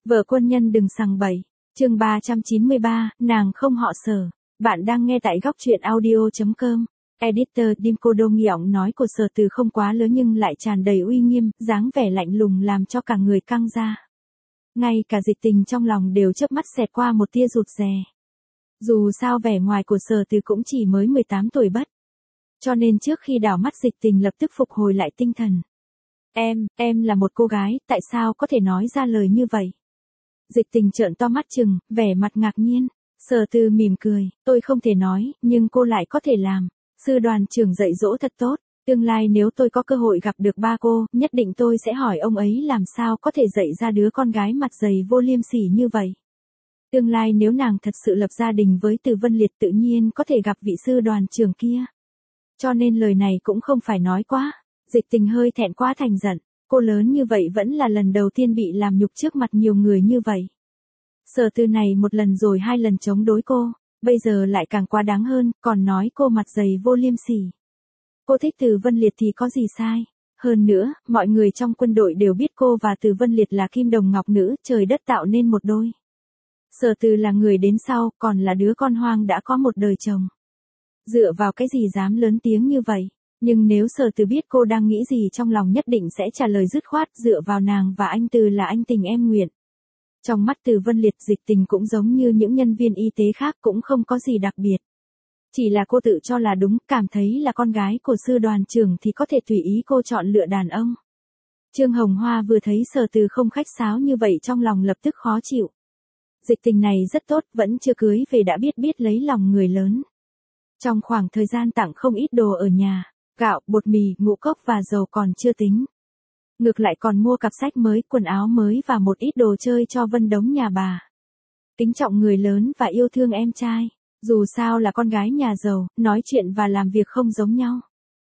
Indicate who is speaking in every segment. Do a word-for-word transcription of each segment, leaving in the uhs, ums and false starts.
Speaker 1: Vợ quân nhân đừng sằng bậy. Chương ba trăm chín mươi ba, nàng không họ Sở. Bạn đang nghe tại góc truyện audio chấm com. Editor Dimco Đông giọng nói của Sở Từ không quá lớn nhưng lại tràn đầy uy nghiêm, dáng vẻ lạnh lùng làm cho cả người căng ra. Ngay cả Dịch Tình trong lòng đều chớp mắt xẹt qua một tia rụt rè. Dù sao vẻ ngoài của Sở Từ cũng chỉ mới mười tám tuổi bất. Cho nên trước khi đảo mắt Dịch Tình lập tức phục hồi lại tinh thần. Em, em là một cô gái, tại sao có thể nói ra lời như vậy? Dịch Tình trợn to mắt trừng, vẻ mặt ngạc nhiên. Sở Từ mỉm cười, tôi không thể nói, nhưng cô lại có thể làm. Sư đoàn trưởng dạy dỗ thật tốt, tương lai nếu tôi có cơ hội gặp được ba cô, nhất định tôi sẽ hỏi ông ấy làm sao có thể dạy ra đứa con gái mặt dày vô liêm sỉ như vậy. Tương lai nếu nàng thật sự lập gia đình với Từ Vân Liệt tự nhiên có thể gặp vị sư đoàn trưởng kia. Cho nên lời này cũng không phải nói quá. Dịch Tình hơi thẹn quá thành giận, cô lớn như vậy vẫn là lần đầu tiên bị làm nhục trước mặt nhiều người như vậy. Sở Từ này một lần rồi hai lần chống đối cô, bây giờ lại càng quá đáng hơn, còn nói cô mặt dày vô liêm sỉ. Cô thích Từ Vân Liệt thì có gì sai? Hơn nữa, mọi người trong quân đội đều biết cô và Từ Vân Liệt là kim đồng ngọc nữ, trời đất tạo nên một đôi. Sở Từ là người đến sau, còn là đứa con hoang đã có một đời chồng. Dựa vào cái gì dám lớn tiếng như vậy? Nhưng nếu Sở Từ biết cô đang nghĩ gì trong lòng nhất định sẽ trả lời dứt khoát, dựa vào nàng và anh Từ là anh tình em nguyện. Trong mắt Từ Vân Liệt, Dịch Tình cũng giống như những nhân viên y tế khác, cũng không có gì đặc biệt. Chỉ là cô tự cho là đúng, cảm thấy là con gái của sư đoàn trưởng thì có thể tùy ý cô chọn lựa đàn ông. Trương Hồng Hoa vừa thấy Sở Từ không khách sáo như vậy trong lòng lập tức khó chịu. Dịch Tình này rất tốt, vẫn chưa cưới về đã biết biết lấy lòng người lớn. Trong khoảng thời gian tặng không ít đồ ở nhà, gạo, bột mì, ngũ cốc và dầu còn chưa tính. Ngược lại còn mua cặp sách mới, quần áo mới và một ít đồ chơi cho Vân Đống nhà bà. Kính trọng người lớn và yêu thương em trai. Dù sao là con gái nhà giàu, nói chuyện và làm việc không giống nhau.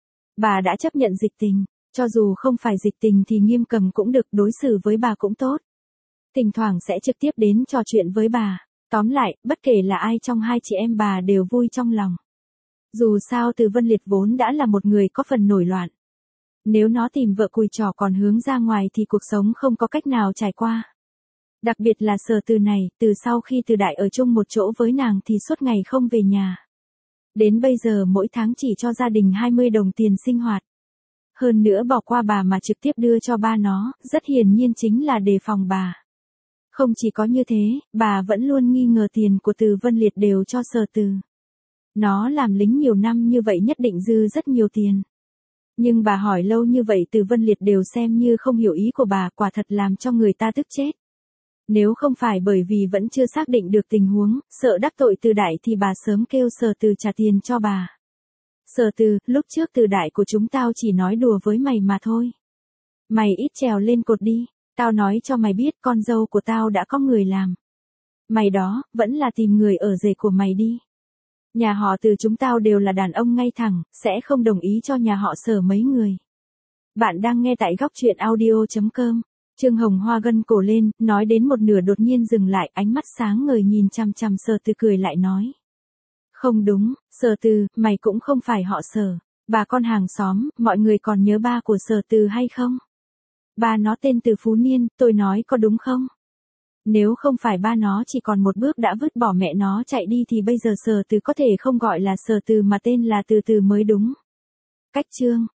Speaker 1: Bà đã chấp nhận Dịch Tình, cho dù không phải Dịch Tình thì Nghiêm Cầm cũng được, đối xử với bà cũng tốt. Thỉnh thoảng sẽ trực tiếp đến trò chuyện với bà. Tóm lại, bất kể là ai trong hai chị em bà đều vui trong lòng. Dù sao Từ Vân Liệt vốn đã là một người có phần nổi loạn. Nếu nó tìm vợ cùi trò còn hướng ra ngoài thì cuộc sống không có cách nào trải qua. Đặc biệt là Sở Từ này, từ sau khi Từ Đại ở chung một chỗ với nàng thì suốt ngày không về nhà. Đến bây giờ mỗi tháng chỉ cho gia đình hai mươi đồng tiền sinh hoạt. Hơn nữa bỏ qua bà mà trực tiếp đưa cho ba nó, rất hiển nhiên chính là đề phòng bà. Không chỉ có như thế, bà vẫn luôn nghi ngờ tiền của Từ Vân Liệt đều cho Sở Từ. Nó làm lính nhiều năm như vậy nhất định dư rất nhiều tiền. Nhưng bà hỏi lâu như vậy Từ Vân Liệt đều xem như không hiểu ý của bà, quả thật làm cho người ta tức chết. Nếu không phải bởi vì vẫn chưa xác định được tình huống, sợ đắc tội Từ Đại thì bà sớm kêu Sở Từ trả tiền cho bà. Sở Từ, lúc trước Từ Đại của chúng tao chỉ nói đùa với mày mà thôi. Mày ít trèo lên cột đi, tao nói cho mày biết con dâu của tao đã có người làm. Mày đó, vẫn là tìm người ở rể của mày đi. Nhà họ Từ chúng tao đều là đàn ông ngay thẳng, sẽ không đồng ý cho nhà họ Sở mấy người. Bạn đang nghe tại góc truyện audio chấm com. Trương Hồng Hoa gân cổ lên, nói đến một nửa đột nhiên dừng lại, ánh mắt sáng ngời nhìn chằm chằm Sở Từ cười lại nói. Không đúng, Sở Từ, mày cũng không phải họ Sở. Bà con hàng xóm, mọi người còn nhớ ba của Sở Từ hay không? Ba nó tên Từ Phú Niên, tôi nói có đúng không? Nếu không phải ba nó chỉ còn một bước đã vứt bỏ mẹ nó chạy đi thì bây giờ Sở Từ có thể không gọi là Sở Từ mà tên là Từ Từ mới đúng. Cách Trương,